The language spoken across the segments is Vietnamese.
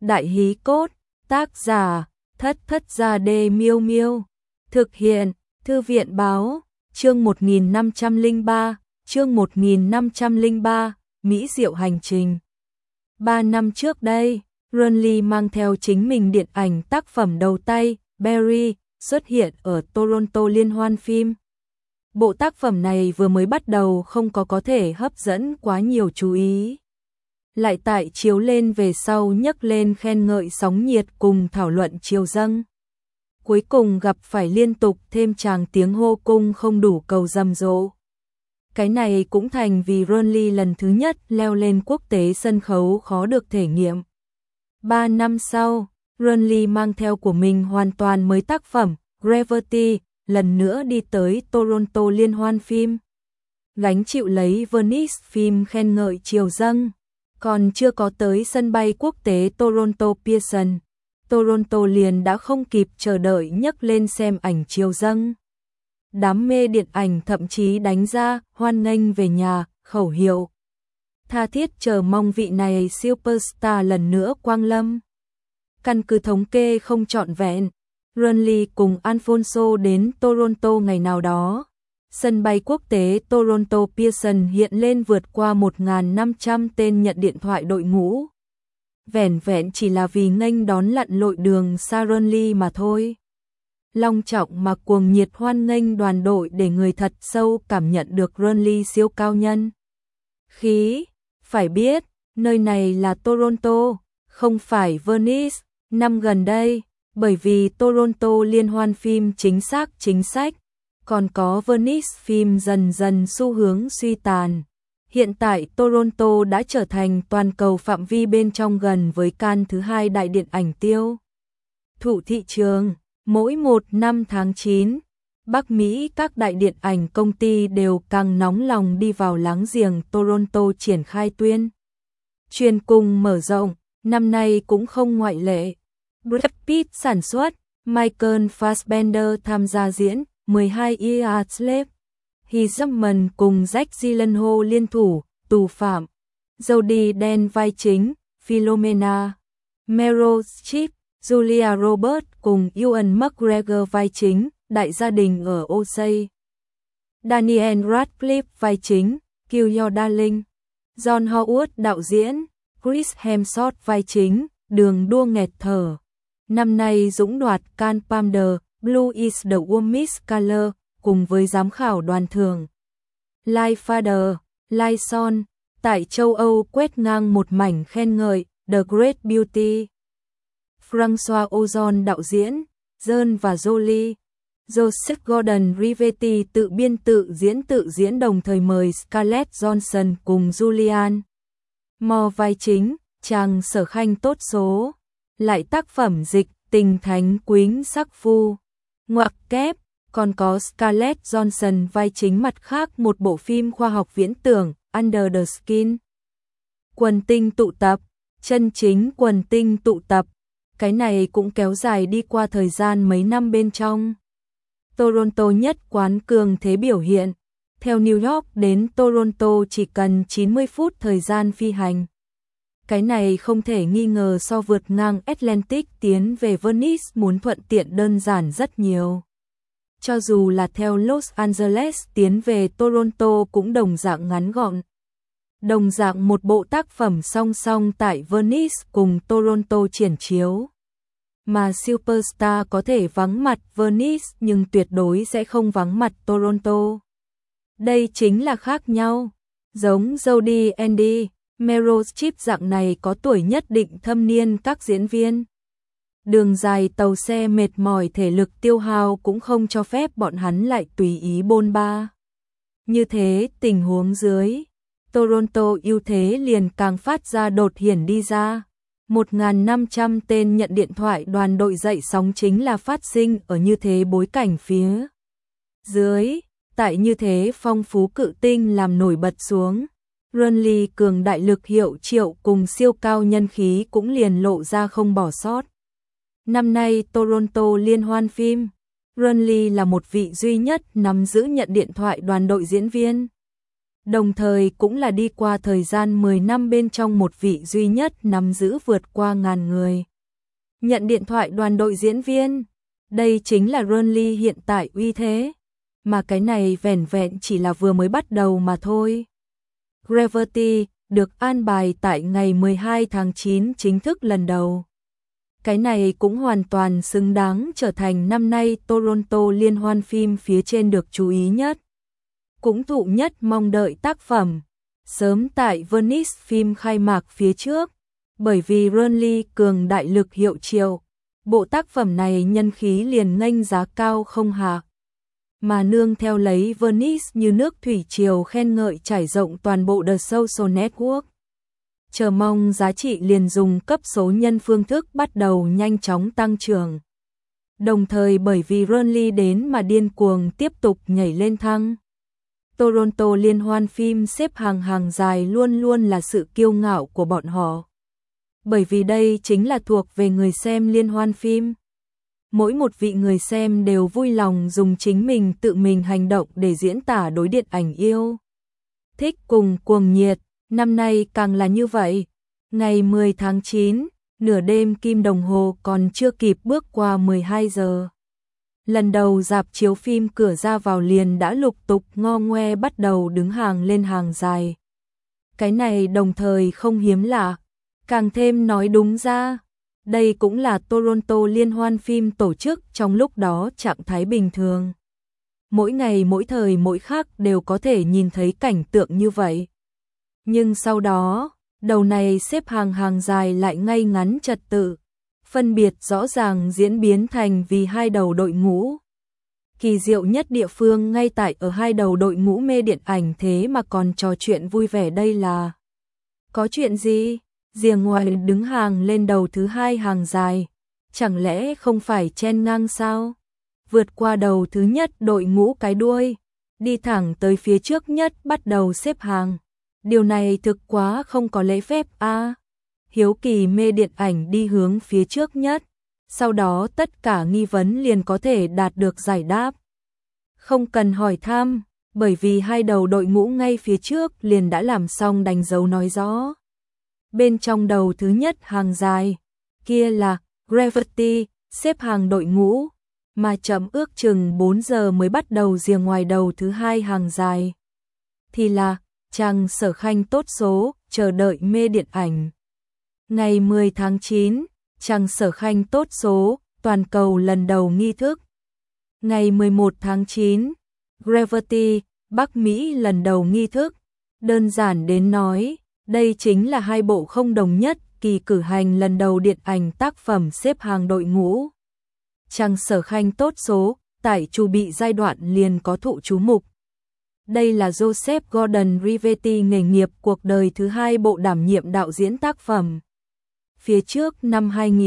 Đại hí cốt, tác giả, Thất Thất Gia Đê Miêu Miêu. Thực hiện, Thư viện báo, chương 1503, chương 1503, Mỹ Diệu Hành Trình. 3 năm trước đây, Ronly mang theo chính mình điện ảnh tác phẩm đầu tay, Barry, xuất hiện ở Toronto liên hoan phim. Bộ tác phẩm này vừa mới bắt đầu không có thể hấp dẫn quá nhiều chú ý. Lại tại chiếu lên về sau nhấc lên khen ngợi sóng nhiệt cùng thảo luận chiều dâng. Cuối cùng gặp phải liên tục thêm tràng tiếng hô cung không đủ cầu rầm rộ. Cái này cũng thành vì Ronly lần thứ nhất leo lên quốc tế sân khấu khó được thể nghiệm. 3 năm sau, Ronly mang theo của mình hoàn toàn mới tác phẩm, Gravity, lần nữa đi tới Toronto liên hoan phim. Gánh chịu lấy Venice phim khen ngợi chiều dâng. Còn chưa có tới sân bay quốc tế Toronto Pearson, Toronto liền đã không kịp chờ đợi nhấc lên xem ảnh chiều dâng. Đám mê điện ảnh thậm chí đánh ra hoan nghênh về nhà, khẩu hiệu. Tha thiết chờ mong vị này superstar lần nữa quang lâm. Căn cứ thống kê không trọn vẹn, Ronly cùng Alfonso đến Toronto ngày nào đó. Sân bay quốc tế Toronto Pearson hiện lên vượt qua 1.500 tên nhận điện thoại đội ngũ. Vẻn vẹn chỉ là vì nghênh đón lặn lội đường xa Ronly mà thôi. Long trọng mà cuồng nhiệt hoan nghênh đoàn đội để người thật sâu cảm nhận được Ronly siêu cao nhân. Khí, phải biết, nơi này là Toronto, không phải Venice. Năm gần đây, bởi vì Toronto liên hoan phim chính sách, còn có Venice phim dần dần xu hướng suy tàn. Hiện tại Toronto đã trở thành toàn cầu phạm vi bên trong gần với Cannes thứ 2 đại điện ảnh tiêu thụ thị trường. Mỗi một năm tháng 9, Bắc Mỹ các đại điện ảnh công ty đều càng nóng lòng đi vào láng giềng Toronto triển khai tuyên truyền cùng mở rộng, năm nay cũng không ngoại lệ. Brad Pitt sản xuất, Michael Fassbender tham gia diễn, 12 Years Slave, Hugh Jackman cùng Jake Gyllenhaal liên thủ, tù phạm, Jodie Dench vai chính, Philomena, Meryl Streep, Julia Roberts cùng Ewan McGregor vai chính, đại gia đình ở Osage, Daniel Radcliffe vai chính, Kill Your Darling, John Howard đạo diễn, Chris Hemsworth vai chính, đường đua nghẹt thở. Năm nay dũng đoạt Cannes Palme d'Or, Blue is the warmest color, cùng với giám khảo đoàn thưởng Like Father, Like Son, tại châu Âu quét ngang một mảnh khen ngợi, The Great Beauty. François Ozon đạo diễn, John và Jolie, Joseph Gordon-Levitt tự biên tự diễn đồng thời mời Scarlett Johansson cùng Julianne Moore vai chính, chàng Sở Khanh tốt số. Lại tác phẩm dịch, Tình Thánh Quýnh Sắc Phu, ngoặc kép, còn có Scarlett Johansson vai chính mặt khác một bộ phim khoa học viễn tưởng, Under the Skin. Quần tinh tụ tập, chân chính quần tinh tụ tập, cái này cũng kéo dài đi qua thời gian mấy năm bên trong. Toronto nhất quán cường thế biểu hiện, theo New York đến Toronto chỉ cần 90 phút thời gian phi hành. Cái này không thể nghi ngờ so vượt ngang Atlantic tiến về Venice muốn thuận tiện đơn giản rất nhiều. Cho dù là theo Los Angeles tiến về Toronto cũng đồng dạng ngắn gọn. Đồng dạng một bộ tác phẩm song song tại Venice cùng Toronto triển chiếu. Mà superstar có thể vắng mặt Venice nhưng tuyệt đối sẽ không vắng mặt Toronto. Đây chính là khác nhau. Giống Jodie Andy, Meryl Streep dạng này có tuổi nhất định thâm niên các diễn viên. Đường dài tàu xe mệt mỏi thể lực tiêu hao cũng không cho phép bọn hắn lại tùy ý bôn ba. Như thế tình huống dưới, Toronto ưu thế liền càng phát ra đột hiển đi ra. 1.500 tên nhận điện thoại đoàn đội dậy sóng chính là phát sinh ở như thế bối cảnh phía dưới, tại như thế phong phú cự tinh làm nổi bật xuống. Ronly cường đại lực hiệu triệu cùng siêu cao nhân khí cũng liền lộ ra không bỏ sót. Năm nay Toronto liên hoan phim, Ronly là một vị duy nhất nắm giữ nhận điện thoại đoàn đội diễn viên. đồng thời cũng là đi qua thời gian 10 năm bên trong một vị duy nhất nắm giữ vượt qua ngàn người. Nhận điện thoại đoàn đội diễn viên, đây chính là Renly hiện tại uy thế, mà cái này vẻn vẹn chỉ là vừa mới bắt đầu mà thôi. Gravity được an bài tại ngày 12 tháng 9 chính thức lần đầu. Cái này cũng hoàn toàn xứng đáng trở thành năm nay Toronto liên hoan phim phía trên được chú ý nhất, cũng thụ nhất mong đợi tác phẩm. Sớm tại Venice phim khai mạc phía trước, bởi vì Renly cường đại lực hiệu triệu, bộ tác phẩm này nhân khí liền nghênh giá cao không hạ. Mà nương theo lấy Venice như nước thủy triều khen ngợi trải rộng toàn bộ The Social Network. Chờ mong giá trị liền dùng cấp số nhân phương thức bắt đầu nhanh chóng tăng trưởng. Đồng thời bởi vì Renly đến mà điên cuồng tiếp tục nhảy lên thăng. Toronto liên hoan phim xếp hàng dài luôn luôn là sự kiêu ngạo của bọn họ. Bởi vì đây chính là thuộc về người xem liên hoan phim. Mỗi một vị người xem đều vui lòng dùng chính mình tự mình hành động để diễn tả đối điện ảnh yêu thích cùng cuồng nhiệt, năm nay càng là như vậy. Ngày 10 tháng 9, nửa đêm kim đồng hồ còn chưa kịp bước qua 12 giờ. Lần đầu rạp chiếu phim cửa ra vào liền đã lục tục ngo ngoe bắt đầu đứng hàng lên hàng dài. Cái này đồng thời không hiếm lạ, càng thêm nói đúng ra. Đây cũng là Toronto liên hoan phim tổ chức trong lúc đó trạng thái bình thường. Mỗi ngày mỗi thời mỗi khắc đều có thể nhìn thấy cảnh tượng như vậy. Nhưng sau đó, đầu này xếp hàng dài lại ngay ngắn trật tự, phân biệt rõ ràng diễn biến thành vì hai đầu đội ngũ. Kỳ diệu nhất địa phương ngay tại ở hai đầu đội ngũ mê điện ảnh thế mà còn trò chuyện vui vẻ đây là. Có chuyện gì? Rìa ngoài đứng hàng lên đầu thứ hai hàng dài, chẳng lẽ không phải chen ngang sao? Vượt qua đầu thứ nhất đội ngũ cái đuôi, đi thẳng tới phía trước nhất bắt đầu xếp hàng. Điều này thực quá không có lễ phép a. Hiếu kỳ mê điện ảnh đi hướng phía trước nhất, sau đó tất cả nghi vấn liền có thể đạt được giải đáp. Không cần hỏi thăm, bởi vì hai đầu đội ngũ ngay phía trước liền đã làm xong đánh dấu nói rõ. Bên trong đầu thứ nhất hàng dài, kia là Gravity, xếp hàng đội ngũ, mà chậm ước chừng 4 giờ mới bắt đầu rìa ngoài đầu thứ hai hàng dài. Thì là Trang Sở Khanh tốt số, chờ đợi mê điện ảnh. Ngày 10 tháng 9, Trang Sở Khanh tốt số, toàn cầu lần đầu nghi thức. Ngày 11 tháng 9, Gravity, Bắc Mỹ lần đầu nghi thức. Đơn giản đến nói, đây chính là hai bộ không đồng nhất kỳ cử hành lần đầu điện ảnh tác phẩm xếp hàng đội ngũ. Trang Sở Khanh tốt số, tại chu bị giai đoạn liền có thụ chú mục. Đây là Joseph Gordon-Rivetti nghề nghiệp cuộc đời thứ hai bộ đảm nhiệm đạo diễn tác phẩm. Phía trước năm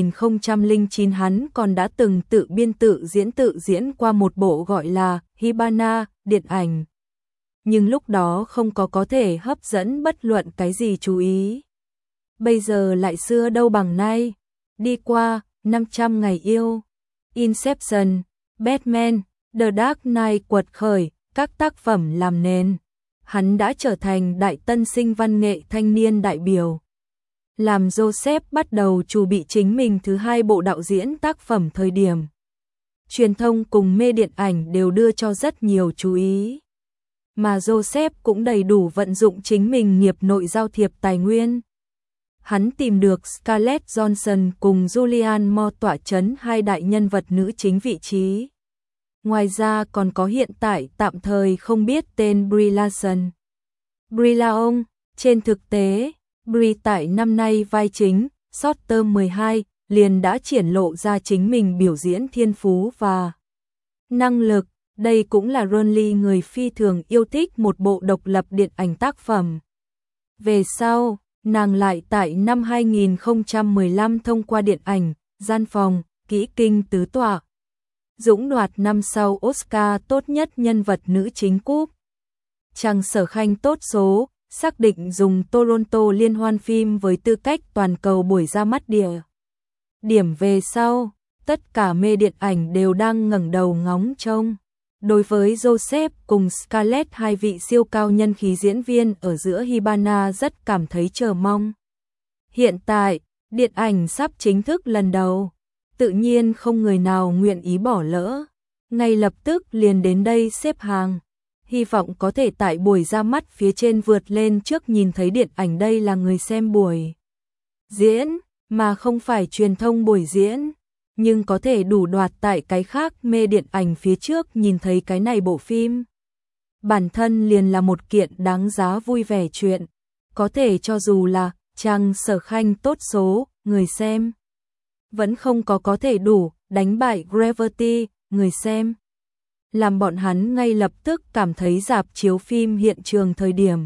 2009 hắn còn đã từng tự biên tự diễn qua một bộ gọi là Hibana, điện ảnh. Nhưng lúc đó không có thể hấp dẫn bất luận cái gì chú ý. Bây giờ lại xưa đâu bằng nay, đi qua 500 ngày yêu, Inception, Batman, The Dark Knight quật khởi, các tác phẩm làm nền. Hắn đã trở thành đại tân sinh văn nghệ thanh niên đại biểu. Làm Joseph bắt đầu chuẩn bị chính mình thứ hai bộ đạo diễn tác phẩm thời điểm. Truyền thông cùng mê điện ảnh đều đưa cho rất nhiều chú ý. Mà Joseph cũng đầy đủ vận dụng chính mình nghiệp nội giao thiệp tài nguyên. Hắn tìm được Scarlett Johansson cùng Julianne Moore tỏa chấn hai đại nhân vật nữ chính vị trí. Ngoài ra còn có hiện tại tạm thời không biết tên Brie Larson. Brie Larson, trên thực tế, Brie tại năm nay vai chính, Short Term 12, liền đã triển lộ ra chính mình biểu diễn thiên phú và năng lực. Đây cũng là Renly người phi thường yêu thích một bộ độc lập điện ảnh tác phẩm. Về sau, nàng lại tại năm 2015 thông qua điện ảnh, Gian phòng, kỹ kinh tứ tọa. Dũng đoạt năm sau Oscar tốt nhất nhân vật nữ chính cúp. Trang Sở Khanh tốt số, xác định dùng Toronto liên hoan phim với tư cách toàn cầu buổi ra mắt địa. Điểm về sau, tất cả mê điện ảnh đều đang ngẩng đầu ngóng trông. Đối với Joseph cùng Scarlett, hai vị siêu cao nhân khí diễn viên ở giữa, Hibana rất cảm thấy chờ mong. Hiện tại, điện ảnh sắp chính thức lần đầu, tự nhiên không người nào nguyện ý bỏ lỡ. Ngay lập tức liền đến đây xếp hàng. Hy vọng có thể tại buổi ra mắt phía trên vượt lên trước nhìn thấy điện ảnh. Đây là người xem buổi diễn, mà không phải truyền thông buổi diễn. Nhưng có thể đủ đoạt tại cái khác mê điện ảnh phía trước nhìn thấy cái này bộ phim. Bản thân liền là một kiện đáng giá vui vẻ chuyện. Có thể cho dù là Trang Sở Khanh tốt số, người xem vẫn không có thể đủ đánh bại Gravity, người xem. Làm bọn hắn ngay lập tức cảm thấy rạp chiếu phim hiện trường thời điểm.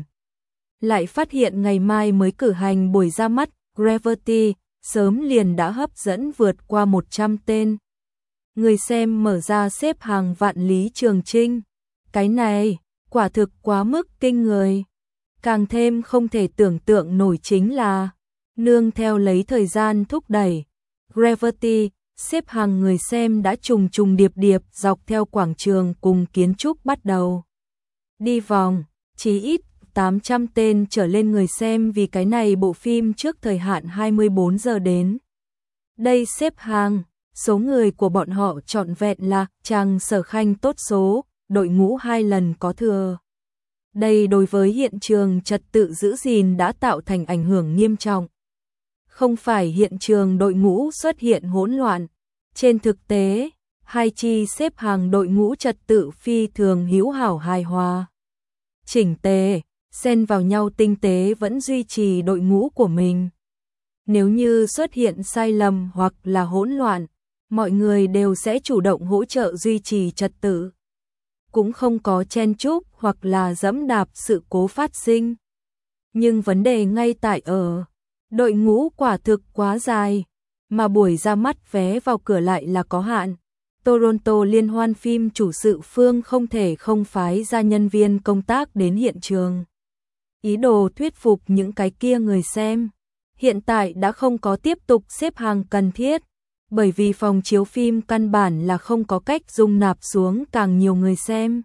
Lại phát hiện ngày mai mới cử hành buổi ra mắt, Gravity sớm liền đã hấp dẫn vượt qua 100 tên. Người xem mở ra xếp hàng vạn lý trường chinh. Cái này, quả thực quá mức kinh người. Càng thêm không thể tưởng tượng nổi chính là, nương theo lấy thời gian thúc đẩy, Gravity, xếp hàng người xem đã trùng trùng điệp điệp dọc theo quảng trường cùng kiến trúc bắt đầu đi vòng, chí ít 800 tên trở lên người xem vì cái này bộ phim trước thời hạn 24 giờ đến. Đây xếp hàng, số người của bọn họ trọn vẹn là Trang Sở Khanh tốt số, đội ngũ 2 lần có thừa. Đây đối với hiện trường trật tự giữ gìn đã tạo thành ảnh hưởng nghiêm trọng. Không phải hiện trường đội ngũ xuất hiện hỗn loạn, trên thực tế, hai chi xếp hàng đội ngũ trật tự phi thường hữu hảo hài hòa. Chỉnh tề, xen vào nhau tinh tế vẫn duy trì đội ngũ của mình. Nếu như xuất hiện sai lầm hoặc là hỗn loạn, mọi người đều sẽ chủ động hỗ trợ duy trì trật tự. Cũng không có chen chúc hoặc là dẫm đạp sự cố phát sinh. Nhưng vấn đề ngay tại ở, đội ngũ quả thực quá dài, mà buổi ra mắt vé vào cửa lại là có hạn. Toronto liên hoan phim chủ sự phương không thể không phái ra nhân viên công tác đến hiện trường. Ý đồ thuyết phục những cái kia người xem. Hiện tại đã không có tiếp tục xếp hàng cần thiết, bởi vì phòng chiếu phim căn bản là không có cách dung nạp xuống càng nhiều người xem.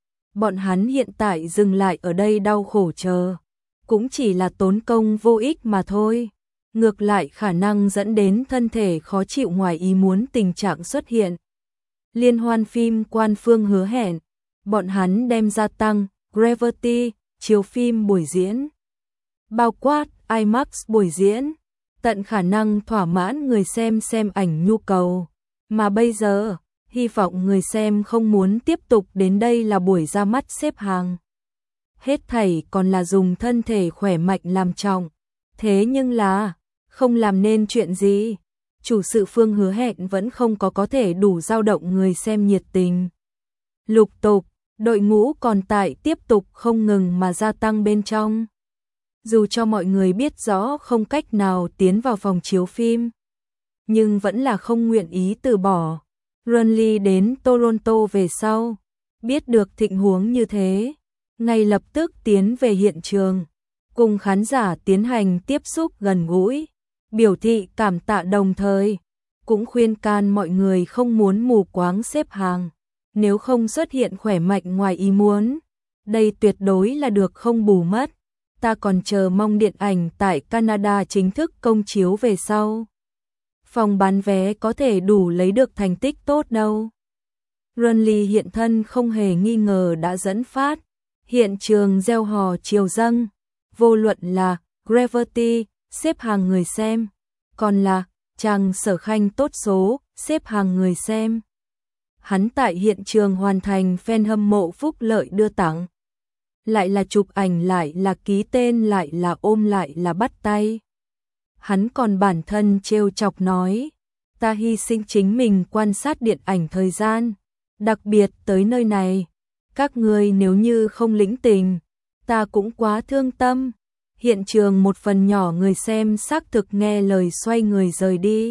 Bọn hắn hiện tại dừng lại ở đây đau khổ chờ, cũng chỉ là tốn công vô ích mà thôi. Ngược lại khả năng dẫn đến thân thể khó chịu ngoài ý muốn tình trạng xuất hiện. Liên hoan phim quan phương hứa hẹn, bọn hắn đem gia tăng Gravity chiếu phim buổi diễn, bao quát IMAX buổi diễn, tận khả năng thỏa mãn người xem ảnh nhu cầu. Mà bây giờ, hy vọng người xem không muốn tiếp tục đến đây là buổi ra mắt xếp hàng. Hết thảy còn là dùng thân thể khỏe mạnh làm trọng. Thế nhưng là, không làm nên chuyện gì. Chủ sự phương hứa hẹn vẫn không có thể đủ dao động người xem nhiệt tình. Lục tục, đội ngũ còn tại tiếp tục không ngừng mà gia tăng bên trong. Dù cho mọi người biết rõ không cách nào tiến vào phòng chiếu phim, nhưng vẫn là không nguyện ý từ bỏ. Runley đến Toronto về sau, biết được tình huống như thế, ngay lập tức tiến về hiện trường, cùng khán giả tiến hành tiếp xúc gần gũi, biểu thị cảm tạ, đồng thời cũng khuyên can mọi người không muốn mù quáng xếp hàng, nếu không xuất hiện khỏe mạnh ngoài ý muốn, đây tuyệt đối là được không bù mất. Ta còn chờ mong điện ảnh tại Canada chính thức công chiếu về sau. Phòng bán vé có thể đủ lấy được thành tích tốt đâu. Runley hiện thân không hề nghi ngờ đã dẫn phát. Hiện trường reo hò triều dâng. Vô luận là Gravity, xếp hàng người xem. Còn là Trang Sở Khanh tốt số, xếp hàng người xem. Hắn tại hiện trường hoàn thành fan hâm mộ phúc lợi đưa tặng. Lại là chụp ảnh, lại là ký tên, lại là ôm, lại là bắt tay. Hắn còn bản thân trêu chọc nói, ta hy sinh chính mình quan sát điện ảnh thời gian, đặc biệt tới nơi này. Các ngươi nếu như không lĩnh tình, ta cũng quá thương tâm. Hiện trường một phần nhỏ người xem xác thực nghe lời xoay người rời đi.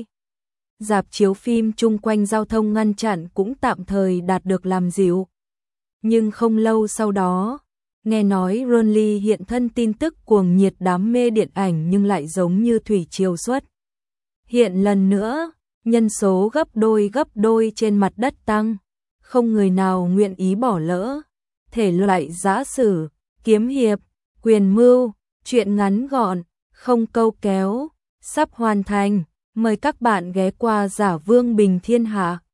Rạp chiếu phim chung quanh giao thông ngăn chặn cũng tạm thời đạt được làm dịu. Nhưng không lâu sau đó, nghe nói Runley hiện thân tin tức cuồng nhiệt đám mê điện ảnh nhưng lại giống như thủy triều xuất. Hiện lần nữa, nhân số gấp đôi trên mặt đất tăng. không người nào nguyện ý bỏ lỡ. Thể loại giã sử, kiếm hiệp, quyền mưu, truyện ngắn gọn, không câu kéo, sắp hoàn thành. Mời các bạn ghé qua Giả Vương Bình Thiên Hạ.